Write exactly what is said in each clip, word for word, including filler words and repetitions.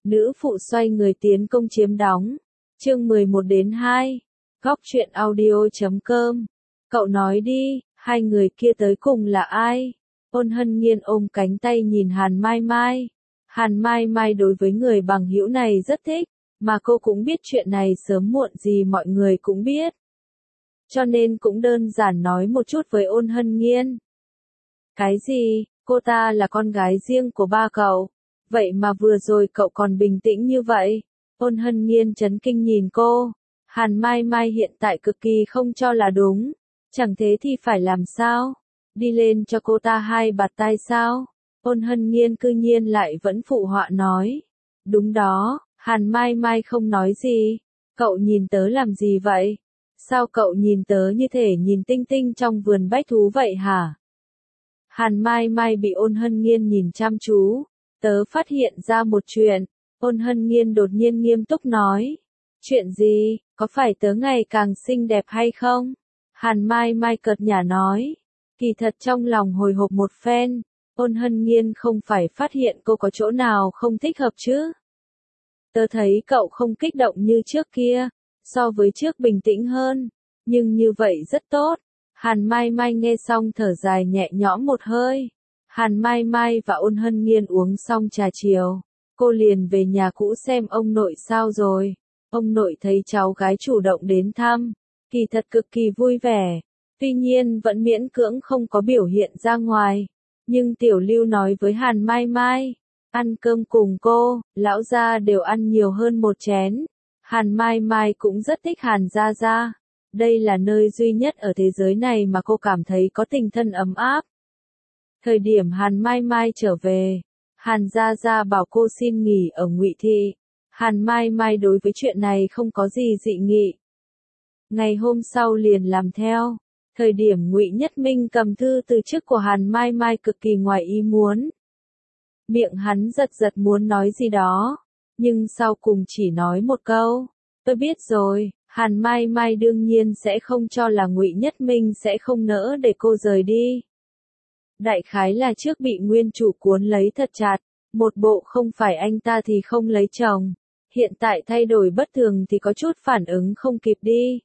Nữ phụ xoay người tiến công chiếm đóng. Chương mười một đến hai. Góc truyện audio chấm com. Cậu nói đi, hai người kia tới cùng là ai? Ôn Hân Nhiên ôm cánh tay nhìn Hàn Mai Mai. Hàn Mai Mai đối với người bằng hữu này rất thích, mà cô cũng biết chuyện này sớm muộn gì mọi người cũng biết. Cho nên cũng đơn giản nói một chút với Ôn Hân Nhiên. Cái gì, cô ta là con gái riêng của ba cậu? Vậy mà vừa rồi cậu còn bình tĩnh như vậy? Ôn Hân Nhiên chấn kinh nhìn cô. Hàn Mai Mai hiện tại cực kỳ không cho là đúng. Chẳng thế thì phải làm sao? Đi lên cho cô ta hai bạt tai sao? Ôn Hân Nhiên cư nhiên lại vẫn phụ họa nói. Đúng đó, Hàn Mai Mai không nói gì. Cậu nhìn tớ làm gì vậy? Sao cậu nhìn tớ như thể nhìn tinh tinh trong vườn bách thú vậy hả? Hàn Mai Mai bị Ôn Hân Nhiên nhìn chăm chú. Tớ phát hiện ra một chuyện. Ôn Hân Nhiên đột nhiên nghiêm túc nói. Chuyện gì, có phải tớ ngày càng xinh đẹp hay không? Hàn Mai Mai cợt nhả nói. Kỳ thật trong lòng hồi hộp một phen. Ôn Hân Nhiên không phải phát hiện cô có chỗ nào không thích hợp chứ? Tớ thấy cậu không kích động như trước kia, so với trước bình tĩnh hơn, nhưng như vậy rất tốt. Hàn Mai Mai nghe xong thở dài nhẹ nhõm một hơi. Hàn Mai Mai và Ôn Hân Nhiên uống xong trà chiều, cô liền về nhà cũ xem ông nội sao rồi. Ông nội thấy cháu gái chủ động đến thăm, kỳ thật cực kỳ vui vẻ, tuy nhiên vẫn miễn cưỡng không có biểu hiện ra ngoài. Nhưng Tiểu Lưu nói với Hàn Mai Mai, ăn cơm cùng cô, lão gia đều ăn nhiều hơn một chén. Hàn Mai Mai cũng rất thích Hàn Gia Gia. Đây là nơi duy nhất ở thế giới này mà cô cảm thấy có tình thân ấm áp. Thời điểm Hàn Mai Mai trở về, Hàn Gia Gia bảo cô xin nghỉ ở Ngụy Thị. Hàn Mai Mai đối với chuyện này không có gì dị nghị. Ngày hôm sau liền làm theo. Thời điểm Ngụy Nhất Minh cầm thư từ chức của Hàn Mai Mai cực kỳ ngoài ý muốn. Miệng hắn giật giật muốn nói gì đó, nhưng sau cùng chỉ nói một câu, tôi biết rồi. Hàn Mai Mai đương nhiên sẽ không cho là Ngụy Nhất Minh sẽ không nỡ để cô rời đi. Đại khái là trước bị nguyên chủ cuốn lấy thật chặt, một bộ không phải anh ta thì không lấy chồng, hiện tại thay đổi bất thường thì có chút phản ứng không kịp đi.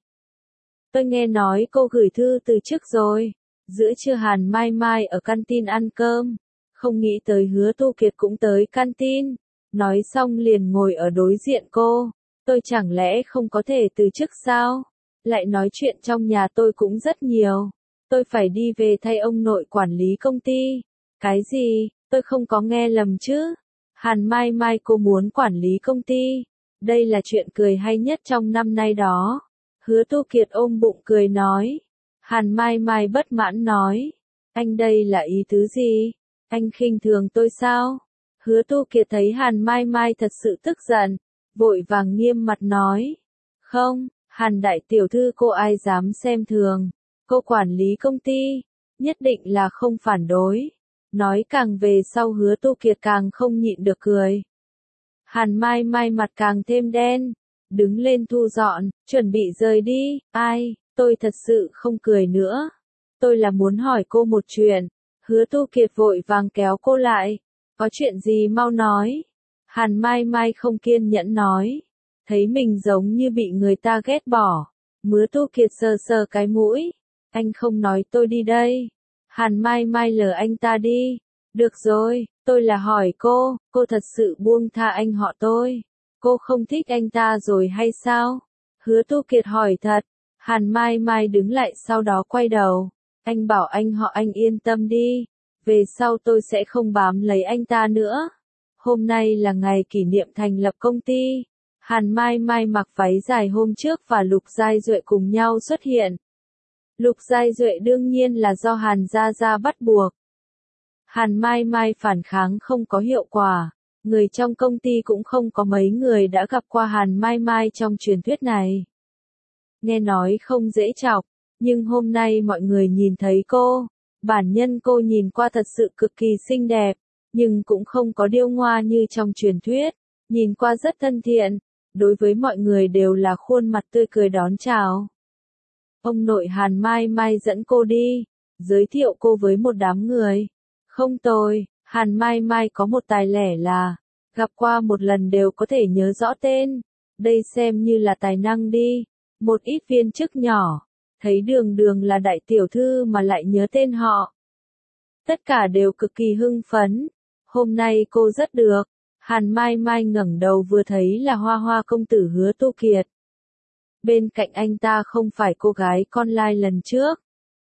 Tôi nghe nói cô gửi thư từ chức rồi. Giữa trưa Hàn Mai Mai ở canteen ăn cơm, không nghĩ tới Hứa Tu Kiệt cũng tới canteen, nói xong liền ngồi ở đối diện cô. Tôi chẳng lẽ không có thể từ chức sao? Lại nói chuyện trong nhà tôi cũng rất nhiều. Tôi phải đi về thay ông nội quản lý công ty. Cái gì? Tôi không có nghe lầm chứ? Hàn Mai Mai cô muốn quản lý công ty. Đây là chuyện cười hay nhất trong năm nay đó. Hứa Tu Kiệt ôm bụng cười nói. Hàn Mai Mai bất mãn nói. Anh đây là ý tứ gì? Anh khinh thường tôi sao? Hứa Tu Kiệt thấy Hàn Mai Mai thật sự tức giận, vội vàng nghiêm mặt nói. Không, Hàn đại tiểu thư cô ai dám xem thường. Cô quản lý công ty, nhất định là không phản đối. Nói càng về sau Hứa Tu Kiệt càng không nhịn được cười. Hàn Mai Mai mặt càng thêm đen, đứng lên thu dọn, chuẩn bị rời đi. Ai, tôi thật sự không cười nữa. Tôi là muốn hỏi cô một chuyện. Hứa Tu Kiệt vội vàng kéo cô lại. Có chuyện gì mau nói. Hàn Mai Mai không kiên nhẫn nói. Thấy mình giống như bị người ta ghét bỏ. Hứa Tu Kiệt sờ sờ cái mũi. Anh không nói tôi đi đây. Hàn Mai Mai lờ anh ta đi. Được rồi, tôi là hỏi cô, cô thật sự buông tha anh họ tôi. Cô không thích anh ta rồi hay sao? Hứa Tu Kiệt hỏi thật. Hàn Mai Mai đứng lại sau đó quay đầu. Anh bảo anh họ anh yên tâm đi. Về sau tôi sẽ không bám lấy anh ta nữa. Hôm nay là ngày kỷ niệm thành lập công ty. Hàn Mai Mai mặc váy dài hôm trước và Lục Giai Duệ cùng nhau xuất hiện. Lục Giai Duệ đương nhiên là do Hàn Gia Gia bắt buộc. Hàn Mai Mai phản kháng không có hiệu quả. Người trong công ty cũng không có mấy người đã gặp qua Hàn Mai Mai trong truyền thuyết này. Nghe nói không dễ chọc, nhưng hôm nay mọi người nhìn thấy cô. Bản nhân cô nhìn qua thật sự cực kỳ xinh đẹp, nhưng cũng không có điêu ngoa như trong truyền thuyết. Nhìn qua rất thân thiện, đối với mọi người đều là khuôn mặt tươi cười đón chào. Ông nội Hàn Mai Mai dẫn cô đi, giới thiệu cô với một đám người. Không tồi, Hàn Mai Mai có một tài lẻ là, Gặp qua một lần đều có thể nhớ rõ tên. Đây xem như là tài năng đi. Một ít viên chức nhỏ, thấy đường đường là đại tiểu thư mà lại nhớ tên họ. Tất cả đều cực kỳ hưng phấn. Hôm nay cô rất được. Hàn Mai Mai ngẩng đầu vừa thấy là Hoa Hoa công tử Hứa Tu Kiệt. Bên cạnh anh ta không phải cô gái con lai lần trước,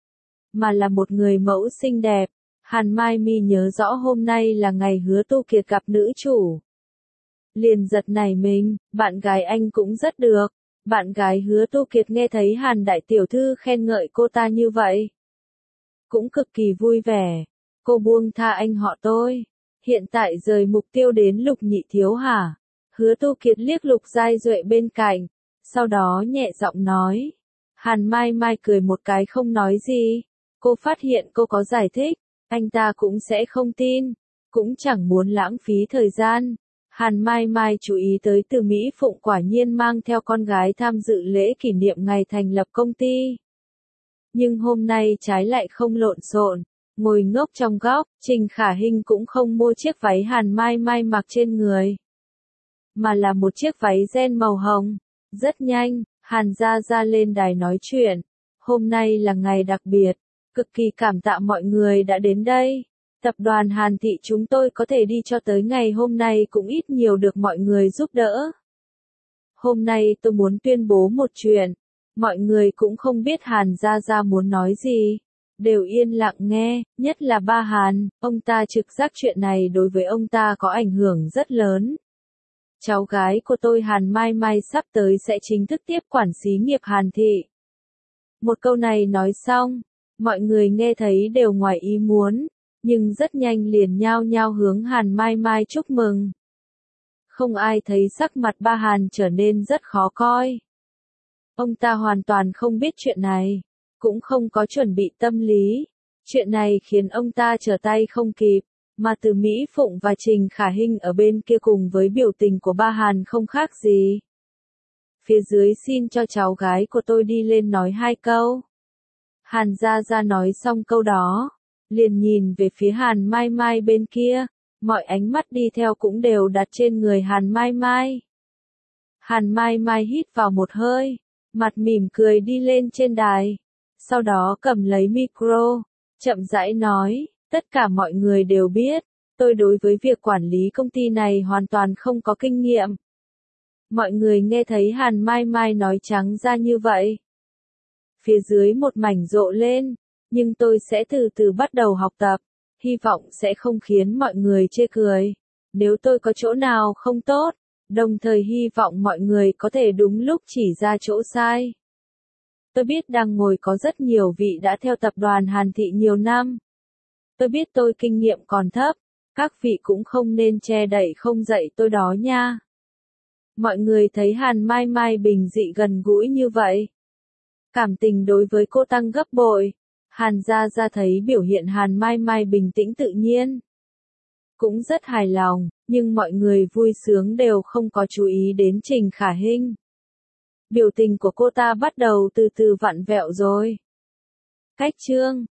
mà là một người mẫu xinh đẹp. Hàn Mai Mi nhớ rõ hôm nay là ngày Hứa Tu Kiệt gặp nữ chủ. Liền giật nảy mình, bạn gái anh cũng rất được. Bạn gái Hứa Tu Kiệt nghe thấy Hàn đại tiểu thư khen ngợi cô ta như vậy, cũng cực kỳ vui vẻ. Cô buông tha anh họ tôi. Hiện tại rời mục tiêu đến Lục Nhị Thiếu hả? Hứa Tu Kiệt liếc Lục Giai Duệ bên cạnh, sau đó nhẹ giọng nói. Hàn Mai Mai cười một cái không nói gì. Cô phát hiện cô có giải thích, anh ta cũng sẽ không tin, cũng chẳng muốn lãng phí thời gian. Hàn Mai Mai chú ý tới Từ Mỹ Phụng quả nhiên mang theo con gái tham dự lễ kỷ niệm ngày thành lập công ty. Nhưng hôm nay trái lại không lộn xộn, ngồi ngốc trong góc. Trình Khả Hinh cũng không mua chiếc váy Hàn Mai Mai mặc trên người, mà là một chiếc váy ren màu hồng. Rất nhanh, Hàn Gia Gia lên đài nói chuyện. Hôm nay là ngày đặc biệt, cực kỳ cảm tạ mọi người đã đến đây. Tập đoàn Hàn Thị chúng tôi có thể đi cho tới ngày hôm nay cũng ít nhiều được mọi người giúp đỡ. Hôm nay tôi muốn tuyên bố một chuyện. Mọi người cũng không biết Hàn Gia Gia muốn nói gì, đều yên lặng nghe, nhất là ba Hàn. Ông ta trực giác chuyện này đối với ông ta có ảnh hưởng rất lớn. Cháu gái của tôi Hàn Mai Mai sắp tới sẽ chính thức tiếp quản xí nghiệp Hàn Thị. Một câu này nói xong, mọi người nghe thấy đều ngoài ý muốn, nhưng rất nhanh liền nhao nhao hướng Hàn Mai Mai chúc mừng. Không ai thấy sắc mặt ba Hàn trở nên rất khó coi. Ông ta hoàn toàn không biết chuyện này, cũng không có chuẩn bị tâm lý. Chuyện này khiến ông ta trở tay không kịp, mà Từ Mỹ Phụng và Trình Khả Hinh ở bên kia cùng với biểu tình của ba Hàn không khác gì. Phía dưới xin cho cháu gái của tôi đi lên nói hai câu. Hàn Gia Gia nói xong câu đó, liền nhìn về phía Hàn Mai Mai bên kia, mọi ánh mắt đi theo cũng đều đặt trên người Hàn Mai Mai. Hàn Mai Mai hít vào một hơi, mặt mỉm cười đi lên trên đài, sau đó cầm lấy micro, chậm rãi nói, tất cả mọi người đều biết, tôi đối với việc quản lý công ty này hoàn toàn không có kinh nghiệm. Mọi người nghe thấy Hàn Mai Mai nói trắng ra như vậy, phía dưới một mảnh rộ lên, nhưng tôi sẽ từ từ bắt đầu học tập, hy vọng sẽ không khiến mọi người chê cười. Nếu tôi có chỗ nào không tốt, đồng thời hy vọng mọi người có thể đúng lúc chỉ ra chỗ sai. Tôi biết đang ngồi có rất nhiều vị đã theo tập đoàn Hàn Thị nhiều năm. Tôi biết tôi kinh nghiệm còn thấp, các vị cũng không nên che đậy không dạy tôi đó nha. Mọi người thấy Hàn Mai Mai bình dị gần gũi như vậy, cảm tình đối với cô tăng gấp bội. Hàn Gia Gia thấy biểu hiện Hàn Mai Mai bình tĩnh tự nhiên, cũng rất hài lòng, nhưng mọi người vui sướng đều không có chú ý đến Trình Khả Hinh. Biểu tình của cô ta bắt đầu từ từ vặn vẹo rồi. Cách chương